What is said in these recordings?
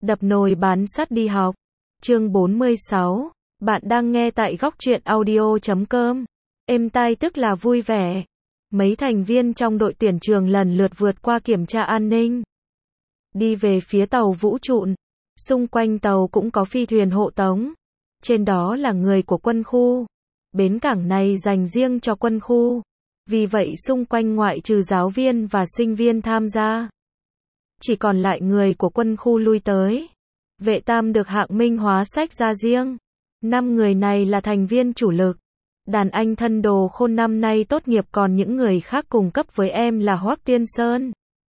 Đập nồi bán sắt đi học. Chương 46. Bạn đang nghe tại góc truyện audio.com. Êm tai tức là vui vẻ. Mấy thành viên trong đội tuyển trường lần lượt vượt qua kiểm tra an ninh. Đi về phía tàu vũ trụ. Xung quanh tàu cũng có phi thuyền hộ tống. Trên đó là người của quân khu. Bến cảng này dành riêng cho quân khu. Vì vậy xung quanh ngoại trừ giáo viên và sinh viên tham gia, chỉ còn lại người của quân khu lui tới. Vệ Tam được Hạng Minh hóa sách ra riêng. 5 người này là thành viên chủ lực. Đàn anh thân Đồ Khôn năm nay tốt nghiệp, còn những người khác cùng cấp với em là Hoắc Tiên Sơn,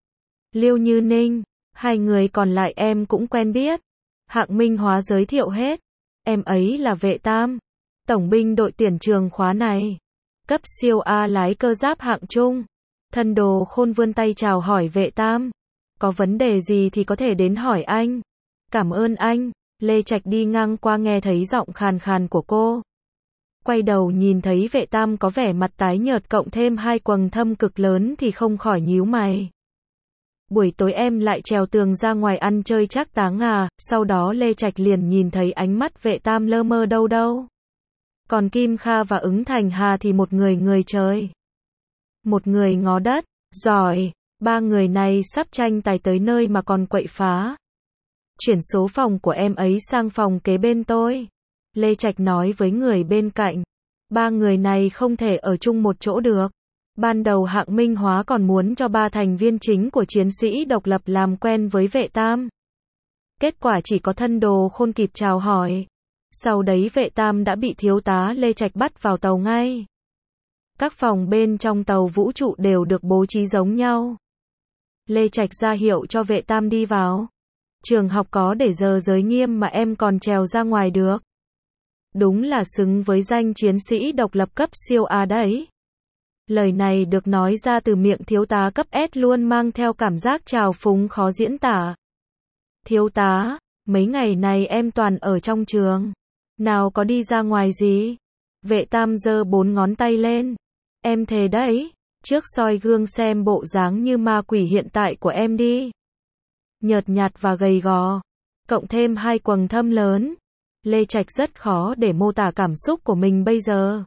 Liêu Như Ninh. 2 người còn lại em cũng quen biết. Hạng Minh hóa giới thiệu hết. Em ấy là Vệ Tam, tổng binh đội tuyển trường khóa này. Cấp siêu A lái cơ giáp hạng trung. Thân Đồ Khôn vươn tay chào hỏi Vệ Tam. Có vấn đề gì thì có thể đến hỏi anh. Cảm ơn anh. Lê Trạch đi ngang qua nghe thấy giọng khàn khàn của cô. Quay đầu nhìn thấy Vệ Tam có vẻ mặt tái nhợt cộng thêm 2 quầng thâm cực lớn thì không khỏi nhíu mày. Buổi tối em lại trèo tường ra ngoài ăn chơi trác táng à? Sau đó Lê Trạch liền nhìn thấy ánh mắt Vệ Tam lơ mơ đâu đâu. Còn Kim Kha và Ứng Thành Hà thì một người người trời, một người ngó đất. Giỏi. 3 người này sắp tranh tài tới nơi mà còn quậy phá. Chuyển số phòng của em ấy sang phòng kế bên tôi. Lê Trạch nói với người bên cạnh. 3 người này không thể ở chung một chỗ được. Ban đầu Hạng Minh hóa còn muốn cho 3 thành viên chính của chiến sĩ độc lập làm quen với Vệ Tam. Kết quả chỉ có thân Đồ Khôn kịp chào hỏi. Sau đấy Vệ Tam đã bị thiếu tá Lê Trạch bắt vào tàu ngay. Các phòng bên trong tàu vũ trụ đều được bố trí giống nhau. Lê Trạch ra hiệu cho Vệ Tam đi vào. Trường học có để giờ giới nghiêm mà em còn trèo ra ngoài được. Đúng là xứng với danh chiến sĩ độc lập cấp siêu A đấy. Lời này được nói ra từ miệng thiếu tá cấp S luôn mang theo cảm giác trào phúng khó diễn tả. Thiếu tá, mấy ngày này em toàn ở trong trường. Nào có đi ra ngoài gì? Vệ Tam giơ 4 ngón tay lên. Em thề đấy. Trước soi gương xem bộ dáng như ma quỷ hiện tại của em đi. Nhợt nhạt và gầy gò, cộng thêm 2 quầng thâm lớn. Lê Trạch rất khó để mô tả cảm xúc của mình bây giờ.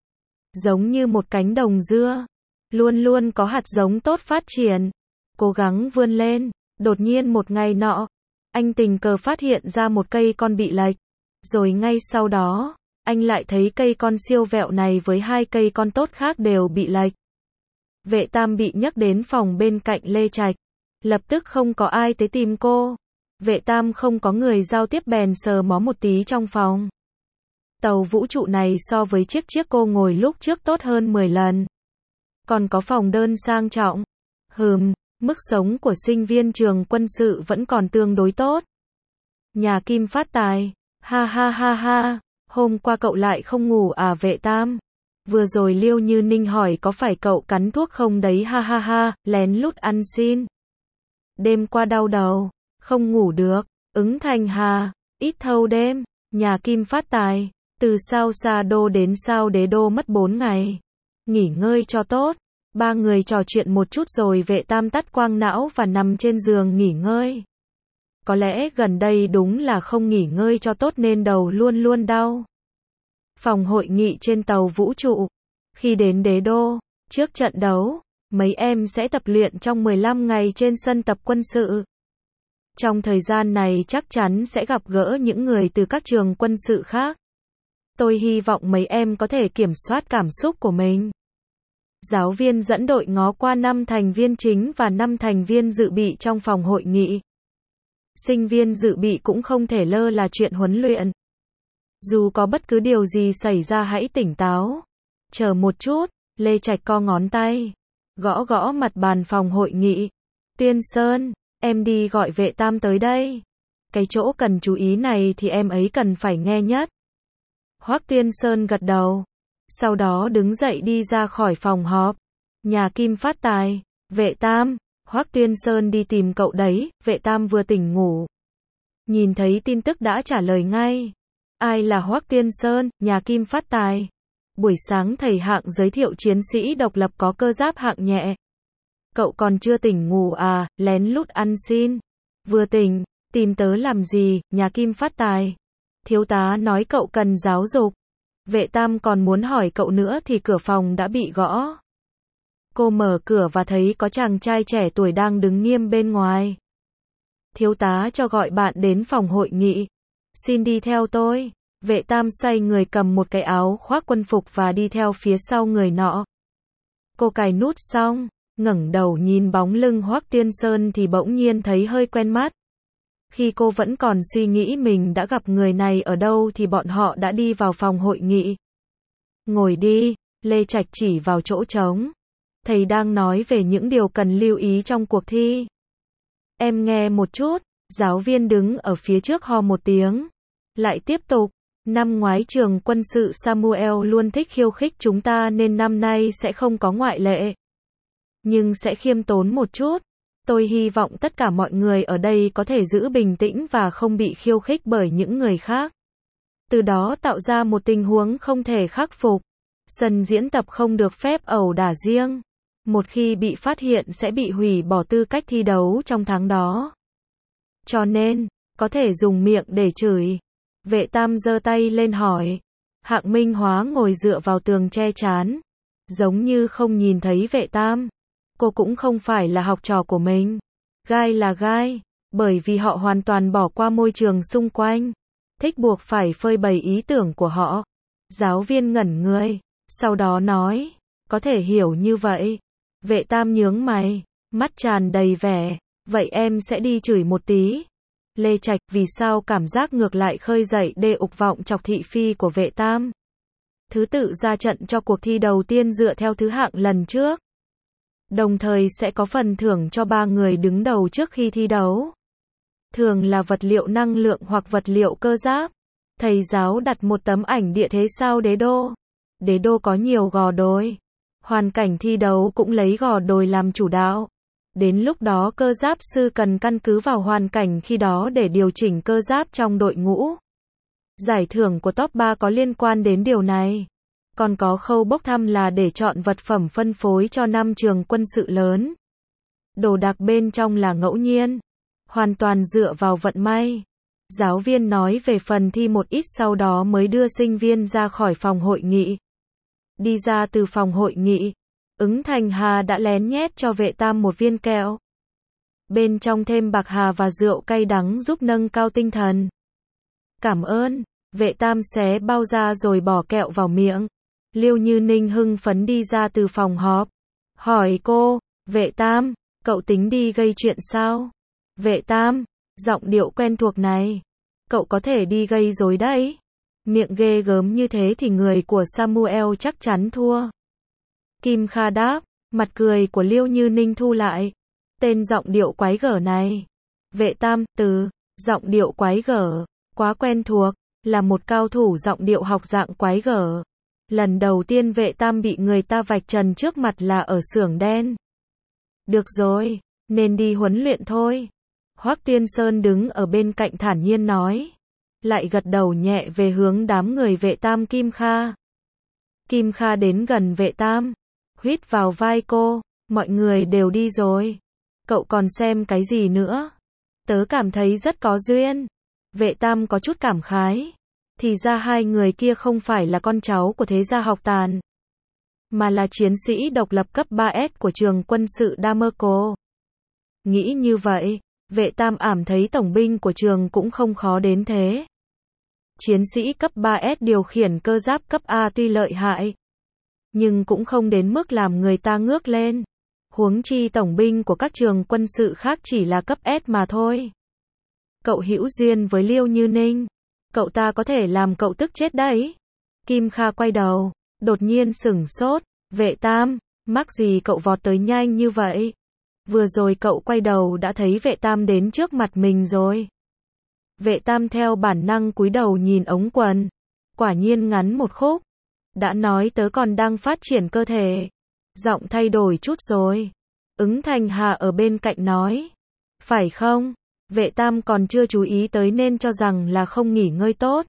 Giống như một cánh đồng dưa, luôn luôn có hạt giống tốt phát triển, cố gắng vươn lên. Đột nhiên một ngày nọ, anh tình cờ phát hiện ra một cây con bị lệch. Rồi ngay sau đó, anh lại thấy cây con siêu vẹo này với 2 cây con tốt khác đều bị lệch. Vệ Tam bị nhắc đến phòng bên cạnh Lê Trạch. Lập tức không có ai tới tìm cô. Vệ Tam không có người giao tiếp bèn sờ mó một tí trong phòng. Tàu vũ trụ này so với chiếc cô ngồi lúc trước tốt hơn 10 lần. Còn có phòng đơn sang trọng. Mức sống của sinh viên trường quân sự vẫn còn tương đối tốt. Nhà Kim phát tài. Ha ha ha ha. Hôm qua cậu lại không ngủ à Vệ Tam? Vừa rồi Liêu Như Ninh hỏi có phải cậu cắn thuốc không đấy ha ha ha, lén lút ăn xin. Đêm qua đau đầu, không ngủ được. Ứng Thành Hà, ít thâu đêm. Nhà Kim phát tài, từ sao Sa Đô đến sao Đế Đô mất 4 ngày. Nghỉ ngơi cho tốt. 3 người trò chuyện một chút rồi Vệ Tam tắt quang não và nằm trên giường nghỉ ngơi. Có lẽ gần đây đúng là không nghỉ ngơi cho tốt nên đầu luôn luôn đau. Phòng hội nghị trên tàu vũ trụ. Khi đến Đế Đô, trước trận đấu, mấy em sẽ tập luyện trong 15 ngày trên sân tập quân sự. Trong thời gian này chắc chắn sẽ gặp gỡ những người từ các trường quân sự khác. Tôi hy vọng mấy em có thể kiểm soát cảm xúc của mình. Giáo viên dẫn đội ngó qua 5 thành viên chính và 5 thành viên dự bị trong phòng hội nghị. Sinh viên dự bị cũng không thể lơ là chuyện huấn luyện. Dù có bất cứ điều gì xảy ra hãy tỉnh táo. Chờ một chút, Lê Trạch co ngón tay, gõ gõ mặt bàn phòng hội nghị. Tiên Sơn, em đi gọi Vệ Tam tới đây. Cái chỗ cần chú ý này thì em ấy cần phải nghe nhất. Hoắc Tiên Sơn gật đầu. Sau đó đứng dậy đi ra khỏi phòng họp. Nhà Kim phát tài. Vệ Tam, Hoắc Tiên Sơn đi tìm cậu đấy. Vệ Tam vừa tỉnh ngủ, nhìn thấy tin tức đã trả lời ngay. Ai là Hoắc Tiên Sơn? Nhà Kim phát tài. Buổi sáng thầy Hạng giới thiệu chiến sĩ độc lập có cơ giáp hạng nhẹ. Cậu còn chưa tỉnh ngủ à? Lén lút ăn xin. Vừa tỉnh, Tìm tớ làm gì, nhà Kim phát tài. Thiếu tá nói cậu cần giáo dục. Vệ Tam còn muốn hỏi cậu nữa thì cửa phòng đã bị gõ. Cô mở cửa và thấy có chàng trai trẻ tuổi đang đứng nghiêm bên ngoài. Thiếu tá cho gọi bạn đến phòng hội nghị. Xin đi theo tôi. Vệ Tam xoay người cầm một cái áo khoác quân phục và đi theo phía sau người nọ. Cô cài nút xong, ngẩng đầu nhìn bóng lưng Hoắc Tiên Sơn thì bỗng nhiên thấy hơi quen mắt. Khi cô vẫn còn suy nghĩ mình đã gặp người này ở đâu thì bọn họ đã đi vào phòng hội nghị. Ngồi đi, Lê Trạch chỉ vào chỗ trống. Thầy đang nói về những điều cần lưu ý trong cuộc thi. Em nghe một chút, giáo viên đứng ở phía trước ho một tiếng. Lại tiếp tục, năm ngoái trường quân sự Samuel luôn thích khiêu khích chúng ta nên năm nay sẽ không có ngoại lệ. Nhưng sẽ khiêm tốn một chút. Tôi hy vọng tất cả mọi người ở đây có thể giữ bình tĩnh và không bị khiêu khích bởi những người khác. Từ đó tạo ra một tình huống không thể khắc phục. Sân diễn tập không được phép ẩu đả riêng. Một khi bị phát hiện sẽ bị hủy bỏ tư cách thi đấu trong tháng đó. Cho nên, có thể dùng miệng để chửi. Vệ Tam giơ tay lên hỏi. Hạng Minh Hóa ngồi dựa vào tường che chán. Giống như không nhìn thấy Vệ Tam. Cô cũng không phải là học trò của mình. Gai là gai, bởi vì họ hoàn toàn bỏ qua môi trường xung quanh. Thích buộc phải phơi bày ý tưởng của họ. Giáo viên ngẩn người, sau đó nói, có thể hiểu như vậy. Vệ Tam nhướng mày, mắt tràn đầy vẻ, vậy em sẽ đi chửi một tí. Lê Trạch, vì sao cảm giác ngược lại khơi dậy đê ục vọng chọc thị phi của Vệ Tam. Thứ tự ra trận cho cuộc thi đầu tiên dựa theo thứ hạng lần trước. Đồng thời sẽ có phần thưởng cho 3 người đứng đầu trước khi thi đấu. Thường là vật liệu năng lượng hoặc vật liệu cơ giáp. Thầy giáo đặt một tấm ảnh địa thế sao đế đô. Đế đô có nhiều gò đồi. Hoàn cảnh thi đấu cũng lấy gò đồi làm chủ đạo. Đến lúc đó cơ giáp sư cần căn cứ vào hoàn cảnh khi đó để điều chỉnh cơ giáp trong đội ngũ. Giải thưởng của top 3 có liên quan đến điều này. Còn có khâu bốc thăm là để chọn vật phẩm phân phối cho 5 trường quân sự lớn. Đồ đạc bên trong là ngẫu nhiên. Hoàn toàn dựa vào vận may. Giáo viên nói về phần thi một ít sau đó mới đưa sinh viên ra khỏi phòng hội nghị. Đi ra từ phòng hội nghị, Ứng Thành Hà đã lén nhét cho Vệ Tam một viên kẹo. Bên trong thêm bạc hà và rượu cay đắng giúp nâng cao tinh thần. Cảm ơn. Vệ Tam xé bao ra rồi bỏ kẹo vào miệng. Liêu Như Ninh hưng phấn đi ra từ phòng họp. Hỏi cô, Vệ Tam, cậu tính đi gây chuyện sao? Vệ Tam, giọng điệu quen thuộc này. Cậu có thể đi gây rối đấy. Miệng ghê gớm như thế thì người của Samuel chắc chắn thua. Kim Kha đáp, mặt cười của Liêu Như Ninh thu lại. Tên giọng điệu quái gở này. Vệ Tam, giọng điệu quái gở, quá quen thuộc, là một cao thủ giọng điệu học dạng quái gở. Lần đầu tiên Vệ Tam bị người ta vạch trần trước mặt là ở xưởng đen. Được rồi, nên đi huấn luyện thôi. Hoắc Tiên Sơn đứng ở bên cạnh thản nhiên nói. Lại gật đầu nhẹ về hướng đám người Vệ Tam Kim Kha. Kim Kha đến gần Vệ Tam, huýt vào vai cô, mọi người đều đi rồi. Cậu còn xem cái gì nữa? Tớ cảm thấy rất có duyên. Vệ Tam có chút cảm khái. Thì ra hai người kia không phải là con cháu của thế gia học tàn, mà là chiến sĩ độc lập cấp 3S của trường quân sự Damerco. Nghĩ như vậy, Vệ Tam ảm thấy tổng binh của trường cũng không khó đến thế. Chiến sĩ cấp 3S điều khiển cơ giáp cấp A tuy lợi hại, nhưng cũng không đến mức làm người ta ngước lên. Huống chi tổng binh của các trường quân sự khác chỉ là cấp S mà thôi. Cậu hữu duyên với Liêu Như Ninh. Cậu ta có thể làm cậu tức chết đấy. Kim Kha quay đầu, đột nhiên sửng sốt. Vệ Tam, mắc gì cậu vọt tới nhanh như vậy? Vừa rồi cậu quay đầu đã thấy Vệ Tam đến trước mặt mình rồi. Vệ Tam theo bản năng cúi đầu nhìn ống quần. Quả nhiên ngắn một khúc. Đã nói tớ còn đang phát triển cơ thể. Giọng thay đổi chút rồi. Ứng Thành Hà ở bên cạnh nói. Phải không? Vệ Tam còn chưa chú ý tới nên cho rằng là không nghỉ ngơi tốt.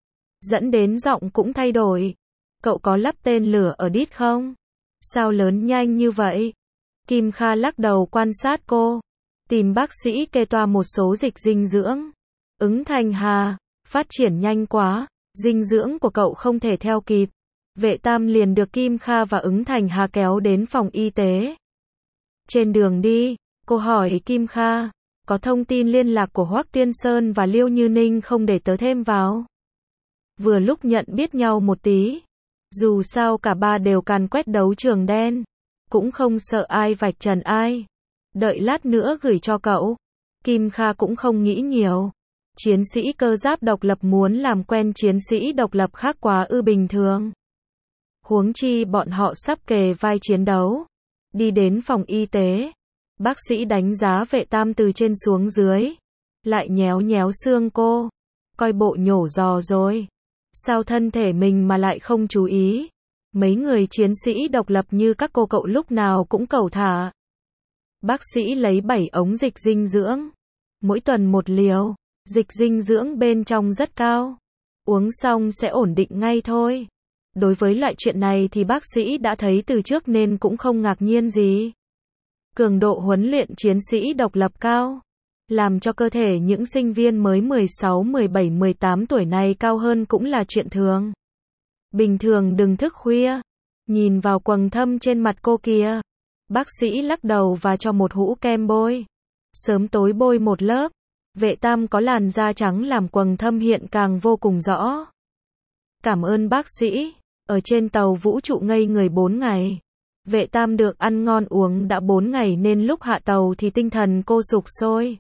Dẫn đến giọng cũng thay đổi. Cậu có lắp tên lửa ở đít không? Sao lớn nhanh như vậy? Kim Kha lắc đầu quan sát cô. Tìm bác sĩ kê toa một số dịch dinh dưỡng. Ứng Thành Hà, phát triển nhanh quá, dinh dưỡng của cậu không thể theo kịp. Vệ Tam liền được Kim Kha và Ứng Thành Hà kéo đến phòng y tế. Trên đường đi, cô hỏi Kim Kha, có thông tin liên lạc của Hoắc Tiên Sơn và Liêu Như Ninh không để tớ thêm vào? Vừa lúc nhận biết nhau một tí. Dù sao cả ba đều càn quét đấu trường đen. Cũng không sợ ai vạch trần ai. Đợi lát nữa gửi cho cậu. Kim Kha cũng không nghĩ nhiều. Chiến sĩ cơ giáp độc lập muốn làm quen chiến sĩ độc lập khác quá ư bình thường. Huống chi bọn họ sắp kề vai chiến đấu. Đi đến phòng y tế. Bác sĩ đánh giá Vệ Tam từ trên xuống dưới. Lại nhéo nhéo xương cô. Coi bộ nhổ giò rồi. Sao thân thể mình mà lại không chú ý? Mấy người chiến sĩ độc lập như các cô cậu lúc nào cũng cẩu thả. Bác sĩ lấy 7 ống dịch dinh dưỡng. Mỗi tuần một liều. Dịch dinh dưỡng bên trong rất cao. Uống xong sẽ ổn định ngay thôi. Đối với loại chuyện này thì bác sĩ đã thấy từ trước nên cũng không ngạc nhiên gì. Cường độ huấn luyện chiến sĩ độc lập cao. Làm cho cơ thể những sinh viên mới 16, 17, 18 tuổi này cao hơn cũng là chuyện thường. Bình thường đừng thức khuya. Nhìn vào quầng thâm trên mặt cô kia. Bác sĩ lắc đầu và cho một hũ kem bôi. Sớm tối bôi một lớp. Vệ Tam có làn da trắng làm quầng thâm hiện càng vô cùng rõ. Cảm ơn bác sĩ. Ở trên tàu vũ trụ ngây người 4 ngày. Vệ Tam được ăn ngon uống đã 4 ngày nên lúc hạ tàu thì tinh thần cô sục sôi.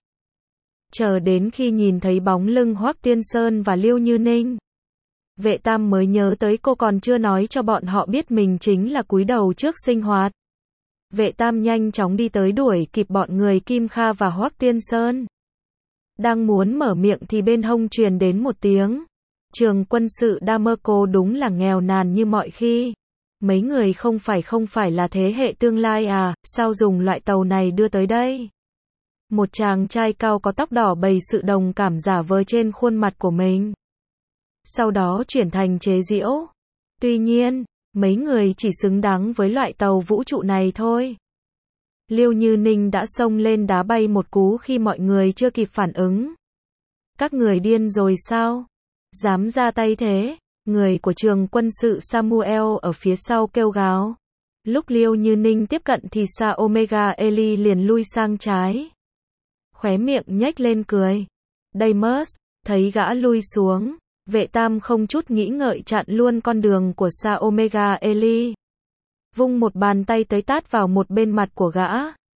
Chờ đến khi nhìn thấy bóng lưng Hoắc Tiên Sơn và Liêu Như Ninh. Vệ Tam mới nhớ tới cô còn chưa nói cho bọn họ biết mình chính là cúi đầu trước sinh hoạt. Vệ Tam nhanh chóng đi tới đuổi kịp bọn người Kim Kha và Hoắc Tiên Sơn. Đang muốn mở miệng thì bên hông truyền đến một tiếng. Trường quân sự Damerco đúng là nghèo nàn như mọi khi. Mấy người không phải là thế hệ tương lai à, sao dùng loại tàu này đưa tới đây? Một chàng trai cao có tóc đỏ bày sự đồng cảm giả vờ trên khuôn mặt của mình. Sau đó chuyển thành chế giễu. Tuy nhiên, mấy người chỉ xứng đáng với loại tàu vũ trụ này thôi. Liêu Như Ninh đã xông lên đá bay một cú khi mọi người chưa kịp phản ứng. Các người điên rồi sao? Dám ra tay thế? Người của trường quân sự Samuel ở phía sau kêu gào. Lúc Liêu Như Ninh tiếp cận thì Sa Omega Eli liền lui sang trái. Khóe miệng nhếch lên cười. Deimos, thấy gã lui xuống. Vệ Tam không chút nghĩ ngợi chặn luôn con đường của Sa Omega Eli. Vung một bàn tay tới tát vào một bên mặt của gã.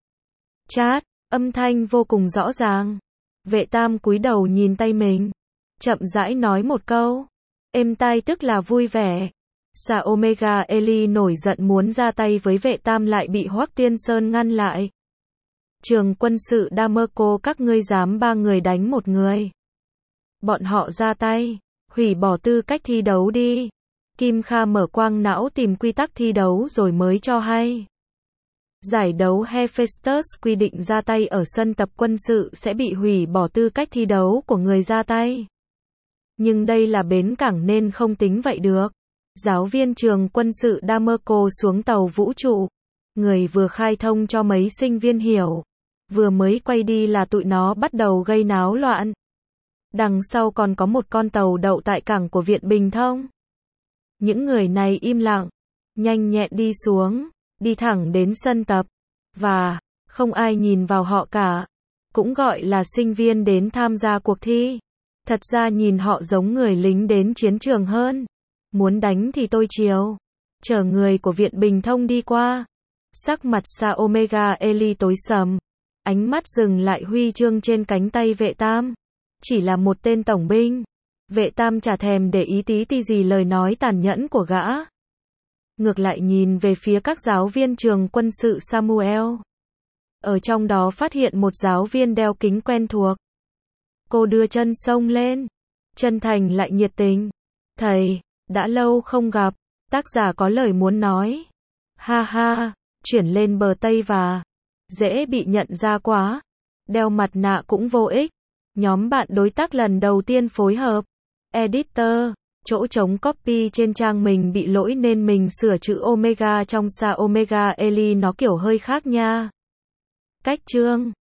Chát, âm thanh vô cùng rõ ràng. Vệ Tam cúi đầu nhìn tay mình. Chậm rãi nói một câu. Êm tai tức là vui vẻ. Sa Omega Eli nổi giận muốn ra tay với Vệ Tam lại bị Hoắc Tiên Sơn ngăn lại. Trường quân sự Damerco các ngươi dám 3 người đánh một người. Bọn họ ra tay. Hủy bỏ tư cách thi đấu đi. Kim Kha mở quang não tìm quy tắc thi đấu rồi mới cho hay. Giải đấu Hephaestus quy định ra tay ở sân tập quân sự sẽ bị hủy bỏ tư cách thi đấu của người ra tay. Nhưng đây là bến cảng nên không tính vậy được. Giáo viên trường quân sự Damerco xuống tàu vũ trụ. Người vừa khai thông cho mấy sinh viên hiểu. Vừa mới quay đi là tụi nó bắt đầu gây náo loạn. Đằng sau còn có một con tàu đậu tại cảng của Viện Bình Thông. Những người này im lặng, nhanh nhẹn đi xuống, đi thẳng đến sân tập. Và, không ai nhìn vào họ cả. Cũng gọi là sinh viên đến tham gia cuộc thi. Thật ra nhìn họ giống người lính đến chiến trường hơn. Muốn đánh thì tôi chiều. Chờ người của Viện Bình Thông đi qua. Sắc mặt Sa Omega Eli tối sầm. Ánh mắt dừng lại huy chương trên cánh tay Vệ Tam. Chỉ là một tên tổng binh. Vệ Tam chả thèm để ý tí ti gì lời nói tàn nhẫn của gã. Ngược lại nhìn về phía các giáo viên trường quân sự Samuel. Ở trong đó phát hiện một giáo viên đeo kính quen thuộc. Cô đưa chân xông lên. Chân thành lại nhiệt tình. Thầy, đã lâu không gặp. Tác giả có lời muốn nói. Ha ha, chuyển lên bờ Tây và. Dễ bị nhận ra quá. Đeo mặt nạ cũng vô ích. Nhóm bạn đối tác lần đầu tiên phối hợp. Editor, chỗ trống copy trên trang mình bị lỗi nên mình sửa chữ Omega trong Sa Omega Eli nó kiểu hơi khác nha. Cách chương